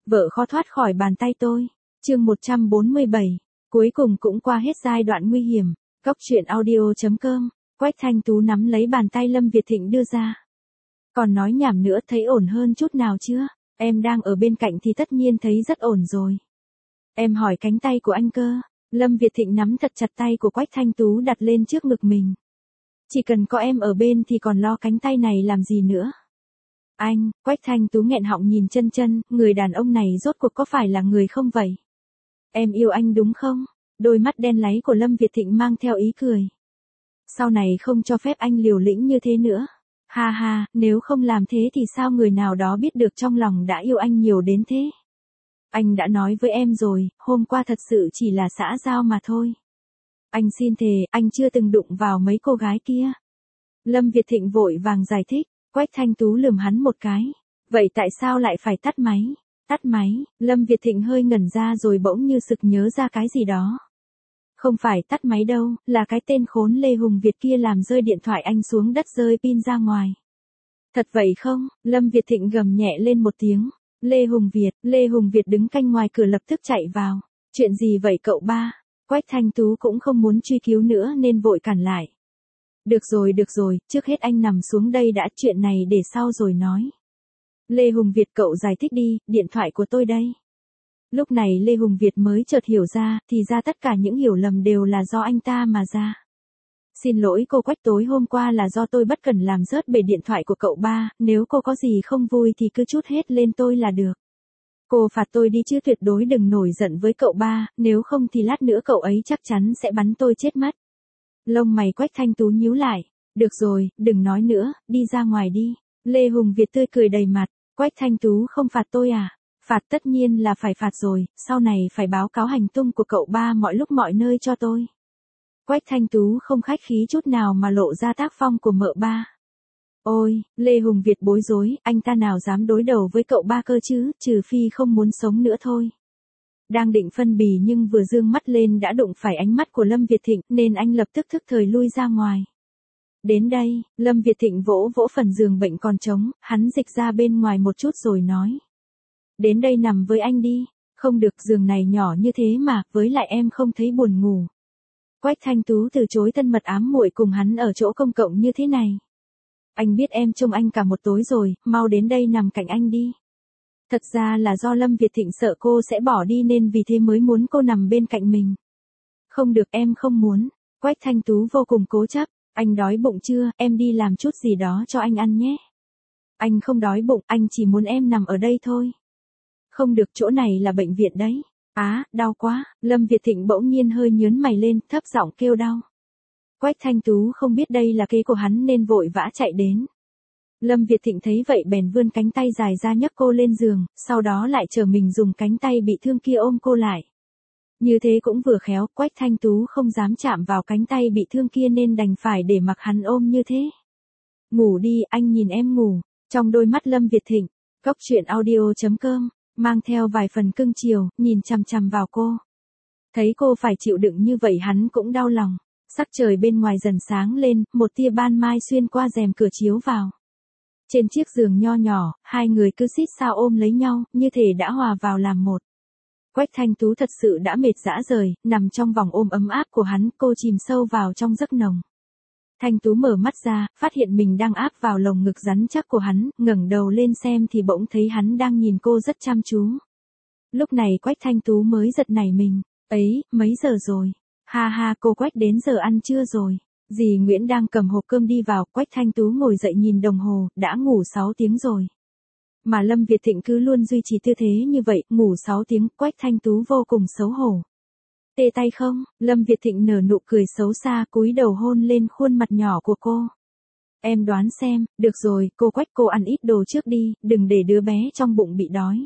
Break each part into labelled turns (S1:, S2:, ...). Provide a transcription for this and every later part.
S1: Vợ khó thoát khỏi bàn tay tôi. Chương 147. Cuối cùng cũng qua hết giai đoạn nguy hiểm. Cóc truyện audio.com. Quách Thanh Tú nắm lấy bàn tay Lâm Việt Thịnh đưa ra. Còn nói nhảm nữa, thấy ổn hơn chút nào chưa? Em đang ở bên cạnh thì tất nhiên thấy rất ổn rồi. Em hỏi cánh tay của anh cơ. Lâm Việt Thịnh nắm thật chặt tay của Quách Thanh Tú đặt lên trước ngực mình. Chỉ cần có em ở bên thì còn lo cánh tay này làm gì nữa. Anh, Quách Thanh Tú nghẹn họng nhìn Chân Chân, người đàn ông này rốt cuộc có phải là người không vậy? Em yêu anh đúng không? Đôi mắt đen láy của Lâm Việt Thịnh mang theo ý cười. Sau này không cho phép anh liều lĩnh như thế nữa. Ha ha, nếu không làm thế thì sao người nào đó biết được trong lòng đã yêu anh nhiều đến thế? Anh đã nói với em rồi, hôm qua thật sự chỉ là xã giao mà thôi. Anh xin thề, anh chưa từng đụng vào mấy cô gái kia. Lâm Việt Thịnh vội vàng giải thích. Quách Thanh Tú lườm hắn một cái. Vậy tại sao lại phải tắt máy? Tắt máy, Lâm Việt Thịnh hơi ngẩn ra rồi bỗng như sực nhớ ra cái gì đó. Không phải tắt máy đâu, là cái tên khốn Lê Hùng Việt kia làm rơi điện thoại anh xuống đất, rơi pin ra ngoài. Thật vậy không? Lâm Việt Thịnh gầm nhẹ lên một tiếng. Lê Hùng Việt đứng canh ngoài cửa lập tức chạy vào. Chuyện gì vậy cậu ba? Quách Thanh Tú cũng không muốn truy cứu nữa nên vội cản lại. Được rồi, trước hết anh nằm xuống đây đã, chuyện này để sau rồi nói. Lê Hùng Việt cậu giải thích đi, điện thoại của tôi đây. Lúc này Lê Hùng Việt mới chợt hiểu ra, thì ra tất cả những hiểu lầm đều là do anh ta mà ra. Xin lỗi cô Quách, tối hôm qua là do tôi bất cẩn làm rớt bể điện thoại của cậu ba, nếu cô có gì không vui thì cứ trút hết lên tôi là được. Cô phạt tôi đi chứ tuyệt đối đừng nổi giận với cậu ba, nếu không thì lát nữa cậu ấy chắc chắn sẽ bắn tôi chết mất. Lông mày Quách Thanh Tú nhíu lại. Được rồi, đừng nói nữa, đi ra ngoài đi. Lê Hùng Việt tươi cười đầy mặt. Quách Thanh Tú không phạt tôi à? Phạt tất nhiên là phải phạt rồi, sau này phải báo cáo hành tung của cậu ba mọi lúc mọi nơi cho tôi. Quách Thanh Tú không khách khí chút nào mà lộ ra tác phong của mợ ba. Ôi, Lê Hùng Việt bối rối, anh ta nào dám đối đầu với cậu ba cơ chứ, trừ phi không muốn sống nữa thôi. Đang định phân bì nhưng vừa dương mắt lên đã đụng phải ánh mắt của Lâm Việt Thịnh nên anh lập tức thức thời lui ra ngoài. Đến đây, Lâm Việt Thịnh vỗ vỗ phần giường bệnh còn trống, hắn dịch ra bên ngoài một chút rồi nói. Đến đây nằm với anh đi, không được, giường này nhỏ như thế mà, với lại em không thấy buồn ngủ. Quách Thanh Tú từ chối thân mật ám muội cùng hắn ở chỗ công cộng như thế này. Anh biết em trông anh cả một tối rồi, mau đến đây nằm cạnh anh đi. Thật ra là do Lâm Việt Thịnh sợ cô sẽ bỏ đi nên vì thế mới muốn cô nằm bên cạnh mình. Không được, em không muốn. Quách Thanh Tú vô cùng cố chấp. Anh đói bụng chưa, em đi làm chút gì đó cho anh ăn nhé. Anh không đói bụng, anh chỉ muốn em nằm ở đây thôi. Không được, chỗ này là bệnh viện đấy. Á, đau quá. Lâm Việt Thịnh bỗng nhiên hơi nhớn mày lên, thấp giọng kêu đau. Quách Thanh Tú không biết đây là kế của hắn nên vội vã chạy đến. Lâm Việt Thịnh thấy vậy bèn vươn cánh tay dài ra nhấc cô lên giường, sau đó lại chờ mình dùng cánh tay bị thương kia ôm cô lại. Như thế cũng vừa khéo, Quách Thanh Tú không dám chạm vào cánh tay bị thương kia nên đành phải để mặc hắn ôm như thế. Ngủ đi, anh nhìn em ngủ. Trong đôi mắt Lâm Việt Thịnh, Cóc truyện audio.com, mang theo vài phần cưng chiều, nhìn chằm chằm vào cô. Thấy cô phải chịu đựng như vậy hắn cũng đau lòng. Sắc trời bên ngoài dần sáng lên, một tia ban mai xuyên qua rèm cửa chiếu vào. Trên chiếc giường nho nhỏ, hai người cứ xít sao ôm lấy nhau, như thể đã hòa vào làm một. Quách Thanh Tú thật sự đã mệt rã rời, nằm trong vòng ôm ấm áp của hắn, cô chìm sâu vào trong giấc nồng. Thanh Tú mở mắt ra, phát hiện mình đang áp vào lồng ngực rắn chắc của hắn, ngẩng đầu lên xem thì bỗng thấy hắn đang nhìn cô rất chăm chú. Lúc này Quách Thanh Tú mới giật nảy mình. Ấy, mấy giờ rồi? Ha ha, cô Quách đến giờ ăn trưa rồi. Dì Nguyễn đang cầm hộp cơm đi vào, Quách Thanh Tú ngồi dậy nhìn đồng hồ, đã ngủ 6 tiếng rồi. Mà Lâm Việt Thịnh cứ luôn duy trì tư thế như vậy, ngủ 6 tiếng, Quách Thanh Tú vô cùng xấu hổ. Tê tay không? Lâm Việt Thịnh nở nụ cười xấu xa, cúi đầu hôn lên khuôn mặt nhỏ của cô. Em đoán xem, được rồi, cô Quách cô ăn ít đồ trước đi, đừng để đứa bé trong bụng bị đói.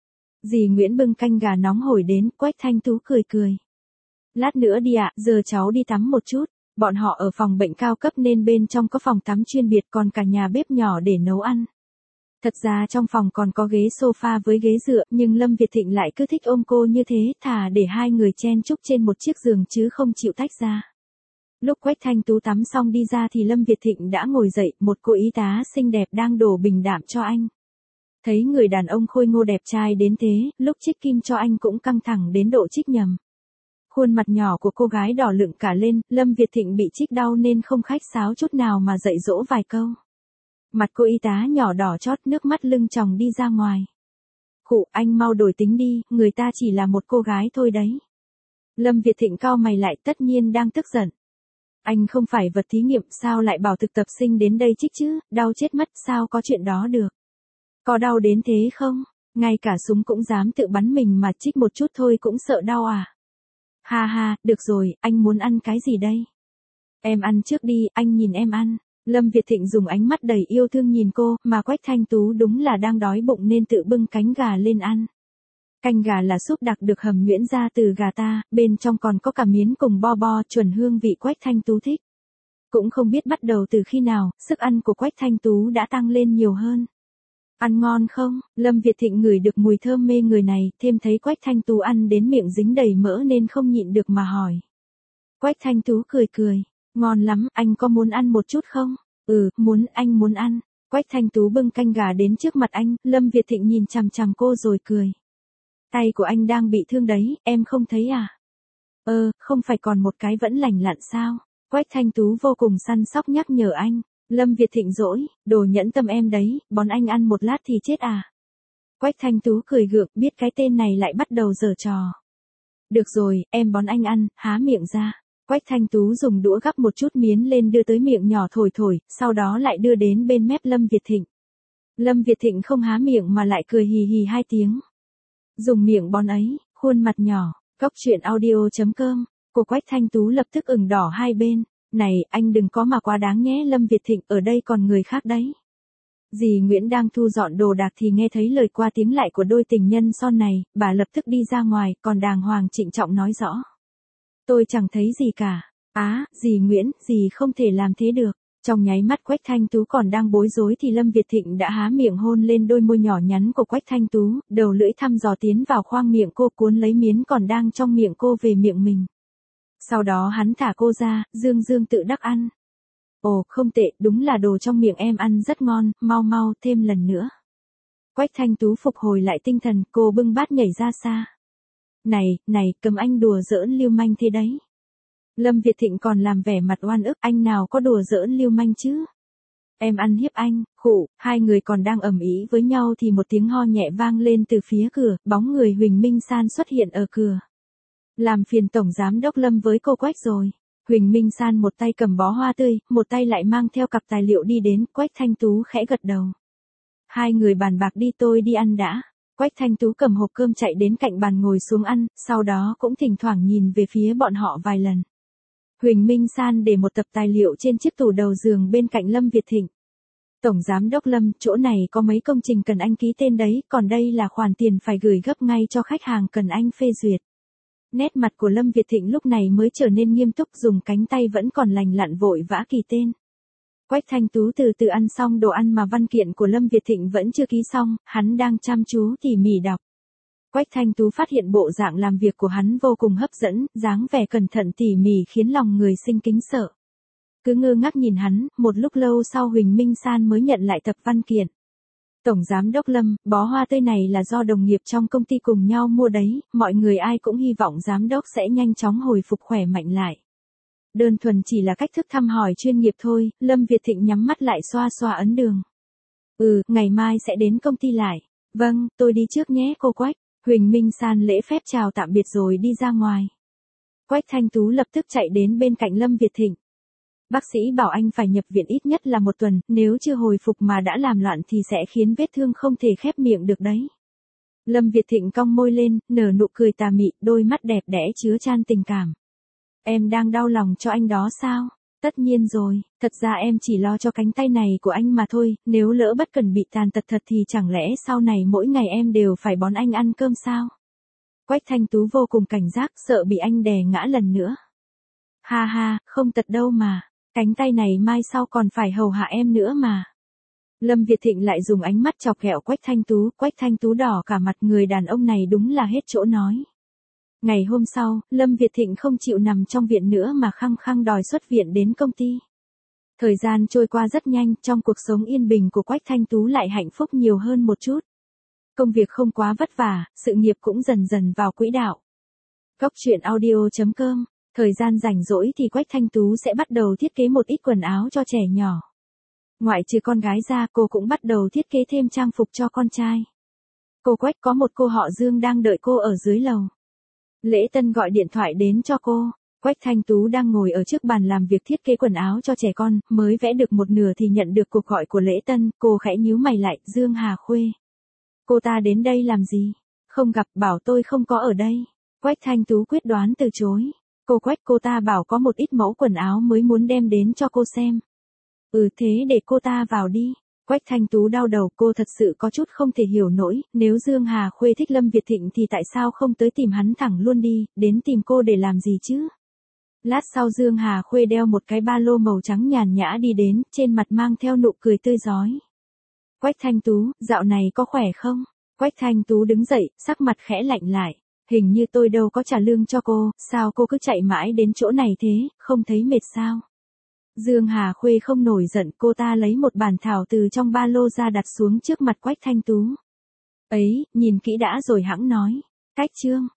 S1: Dì Nguyễn bưng canh gà nóng hổi đến, Quách Thanh Tú cười cười. Lát nữa đi ạ, giờ cháu đi tắm một chút. Bọn họ ở phòng bệnh cao cấp nên bên trong có phòng tắm chuyên biệt còn cả nhà bếp nhỏ để nấu ăn. Thật ra trong phòng còn có ghế sofa với ghế dựa nhưng Lâm Việt Thịnh lại cứ thích ôm cô như thế, thà để hai người chen chúc trên một chiếc giường chứ không chịu tách ra. Lúc Quách Thanh Tú tắm xong đi ra thì Lâm Việt Thịnh đã ngồi dậy, một cô y tá xinh đẹp đang đổ bình đạm cho anh. Thấy người đàn ông khôi ngô đẹp trai đến thế, lúc trích kim cho anh cũng căng thẳng đến độ trích nhầm. Khuôn mặt nhỏ của cô gái đỏ lựng cả lên, Lâm Việt Thịnh bị trích đau nên không khách sáo chút nào mà dạy dỗ vài câu. Mặt cô y tá nhỏ đỏ chót, nước mắt lưng tròng đi ra ngoài. Khụ, anh mau đổi tính đi, người ta chỉ là một cô gái thôi đấy. Lâm Việt Thịnh cau mày lại, tất nhiên đang tức giận. Anh không phải vật thí nghiệm, sao lại bảo thực tập sinh đến đây trích chứ, đau chết mất, sao có chuyện đó được. Có đau đến thế không? Ngay cả súng cũng dám tự bắn mình mà trích một chút thôi cũng sợ đau à? Ha ha, được rồi, anh muốn ăn cái gì đây? Em ăn trước đi, anh nhìn em ăn. Lâm Việt Thịnh dùng ánh mắt đầy yêu thương nhìn cô, mà Quách Thanh Tú đúng là đang đói bụng nên tự bưng cánh gà lên ăn. Canh gà là súp đặc được hầm nhuyễn ra từ gà ta, bên trong còn có cả miến cùng bo bo, chuẩn hương vị Quách Thanh Tú thích. Cũng không biết bắt đầu từ khi nào, sức ăn của Quách Thanh Tú đã tăng lên nhiều hơn. Ăn ngon không? Lâm Việt Thịnh ngửi được mùi thơm mê người này, thêm thấy Quách Thanh Tú ăn đến miệng dính đầy mỡ nên không nhịn được mà hỏi. Quách Thanh Tú cười cười, ngon lắm, anh có muốn ăn một chút không? Muốn, anh muốn ăn. Quách Thanh Tú bưng canh gà đến trước mặt anh, Lâm Việt Thịnh nhìn chằm chằm cô rồi cười. Tay của anh đang bị thương đấy, em không thấy à? Không phải còn một cái vẫn lành lặn sao? Quách Thanh Tú vô cùng săn sóc nhắc nhở anh. Lâm Việt Thịnh dỗi, đồ nhẫn tâm em đấy, bón anh ăn một lát thì chết à? Quách Thanh Tú cười gượng, biết cái tên này lại bắt đầu giở trò. Được rồi, em bón anh ăn, há miệng ra. Quách Thanh Tú dùng đũa gắp một chút miến lên đưa tới miệng nhỏ thổi thổi, sau đó lại đưa đến bên mép Lâm Việt Thịnh. Lâm Việt Thịnh không há miệng mà lại cười hì hì 2 tiếng. Dùng miệng bón ấy, khuôn mặt nhỏ, Cóc Truyện Audio.com, của Quách Thanh Tú lập tức ửng đỏ hai bên. Này, anh đừng có mà quá đáng nhé Lâm Việt Thịnh, ở đây còn người khác đấy. Dì Nguyễn đang thu dọn đồ đạc thì nghe thấy lời qua tiếng lại của đôi tình nhân son này, bà lập tức đi ra ngoài, còn đàng hoàng trịnh trọng nói rõ. Tôi chẳng thấy gì cả. Dì Nguyễn, dì không thể làm thế được. Trong nháy mắt Quách Thanh Tú còn đang bối rối thì Lâm Việt Thịnh đã há miệng hôn lên đôi môi nhỏ nhắn của Quách Thanh Tú, đầu lưỡi thăm dò tiến vào khoang miệng cô, cuốn lấy miến còn đang trong miệng cô về miệng mình. Sau đó hắn thả cô ra, dương dương tự đắc ăn. Ồ, không tệ, đúng là đồ trong miệng em ăn rất ngon, mau mau, thêm lần nữa. Quách Thanh Tú phục hồi lại tinh thần, cô bưng bát nhảy ra xa. Này, cầm anh đùa giỡn lưu manh thế đấy. Lâm Việt Thịnh còn làm vẻ mặt oan ức, anh nào có đùa giỡn lưu manh chứ? Em ăn hiếp anh, khụ, hai người còn đang ầm ĩ với nhau thì một tiếng ho nhẹ vang lên từ phía cửa, bóng người Huỳnh Minh San xuất hiện ở cửa. Làm phiền Tổng Giám đốc Lâm với cô Quách rồi. Huỳnh Minh San một tay cầm bó hoa tươi, một tay lại mang theo cặp tài liệu đi đến, Quách Thanh Tú khẽ gật đầu. Hai người bàn bạc đi, tôi đi ăn đã. Quách Thanh Tú cầm hộp cơm chạy đến cạnh bàn ngồi xuống ăn, sau đó cũng thỉnh thoảng nhìn về phía bọn họ vài lần. Huỳnh Minh San để một tập tài liệu trên chiếc tủ đầu giường bên cạnh Lâm Việt Thịnh. Tổng Giám đốc Lâm, chỗ này có mấy công trình cần anh ký tên đấy, còn đây là khoản tiền phải gửi gấp ngay cho khách hàng cần anh phê duyệt. Nét mặt của Lâm Việt Thịnh lúc này mới trở nên nghiêm túc, dùng cánh tay vẫn còn lành lặn vội vã ký tên. Quách Thanh Tú từ từ ăn xong đồ ăn mà văn kiện của Lâm Việt Thịnh vẫn chưa ký xong, hắn đang chăm chú tỉ mỉ đọc. Quách Thanh Tú phát hiện bộ dạng làm việc của hắn vô cùng hấp dẫn, dáng vẻ cẩn thận tỉ mỉ khiến lòng người sinh kính sợ. Cứ ngơ ngác nhìn hắn, một lúc lâu sau Huỳnh Minh San mới nhận lại tập văn kiện. Tổng Giám đốc Lâm, bó hoa tươi này là do đồng nghiệp trong công ty cùng nhau mua đấy, mọi người ai cũng hy vọng Giám đốc sẽ nhanh chóng hồi phục khỏe mạnh lại. Đơn thuần chỉ là cách thức thăm hỏi chuyên nghiệp thôi, Lâm Việt Thịnh nhắm mắt lại xoa xoa ấn đường. Ngày mai sẽ đến công ty lại. Vâng, tôi đi trước nhé cô Quách. Huỳnh Minh San lễ phép chào tạm biệt rồi đi ra ngoài. Quách Thanh Tú lập tức chạy đến bên cạnh Lâm Việt Thịnh. Bác sĩ bảo anh phải nhập viện ít nhất là 1 tuần, nếu chưa hồi phục mà đã làm loạn thì sẽ khiến vết thương không thể khép miệng được đấy. Lâm Việt Thịnh cong môi lên, nở nụ cười tà mị, đôi mắt đẹp đẽ chứa chan tình cảm. Em đang đau lòng cho anh đó sao? Tất nhiên rồi, thật ra em chỉ lo cho cánh tay này của anh mà thôi, nếu lỡ bất cẩn bị tàn tật thật thì chẳng lẽ sau này mỗi ngày em đều phải bón anh ăn cơm sao? Quách Thanh Tú vô cùng cảnh giác, sợ bị anh đè ngã lần nữa. Ha ha, không tật đâu mà, cánh tay này mai sau còn phải hầu hạ em nữa mà. Lâm Việt Thịnh lại dùng ánh mắt chọc ghẹo Quách Thanh Tú đỏ cả mặt, người đàn ông này đúng là hết chỗ nói. Ngày hôm sau, Lâm Việt Thịnh không chịu nằm trong viện nữa mà khăng khăng đòi xuất viện đến công ty. Thời gian trôi qua rất nhanh, trong cuộc sống yên bình của Quách Thanh Tú lại hạnh phúc nhiều hơn một chút. Công việc không quá vất vả, sự nghiệp cũng dần dần vào quỹ đạo. Góc truyện audio.com. Thời gian rảnh rỗi thì Quách Thanh Tú sẽ bắt đầu thiết kế một ít quần áo cho trẻ nhỏ. Ngoại trừ con gái ra, cô cũng bắt đầu thiết kế thêm trang phục cho con trai. Cô Quách có một cô họ Dương đang đợi cô ở dưới lầu. Lễ Tân gọi điện thoại đến cho cô. Quách Thanh Tú đang ngồi ở trước bàn làm việc thiết kế quần áo cho trẻ con, mới vẽ được một nửa thì nhận được cuộc gọi của Lễ Tân, cô khẽ nhíu mày lại, Dương Hà Khuê. Cô ta đến đây làm gì? Không gặp, bảo tôi không có ở đây. Quách Thanh Tú quyết đoán từ chối. Cô Quách, cô ta bảo có một ít mẫu quần áo mới muốn đem đến cho cô xem. Thế để cô ta vào đi. Quách Thanh Tú đau đầu, cô thật sự có chút không thể hiểu nổi, nếu Dương Hà Khuê thích Lâm Việt Thịnh thì tại sao không tới tìm hắn thẳng luôn đi, đến tìm cô để làm gì chứ? Lát sau Dương Hà Khuê đeo một cái ba lô màu trắng nhàn nhã đi đến, trên mặt mang theo nụ cười tươi rói. Quách Thanh Tú, dạo này có khỏe không? Quách Thanh Tú đứng dậy, sắc mặt khẽ lạnh lại. Hình như tôi đâu có trả lương cho cô, sao cô cứ chạy mãi đến chỗ này thế, không thấy mệt sao? Dương Hà Khuê không nổi giận, cô ta lấy một bản thảo từ trong ba lô ra đặt xuống trước mặt Quách Thanh Tú. Ấy, nhìn kỹ đã rồi hẵng nói. Cách chương.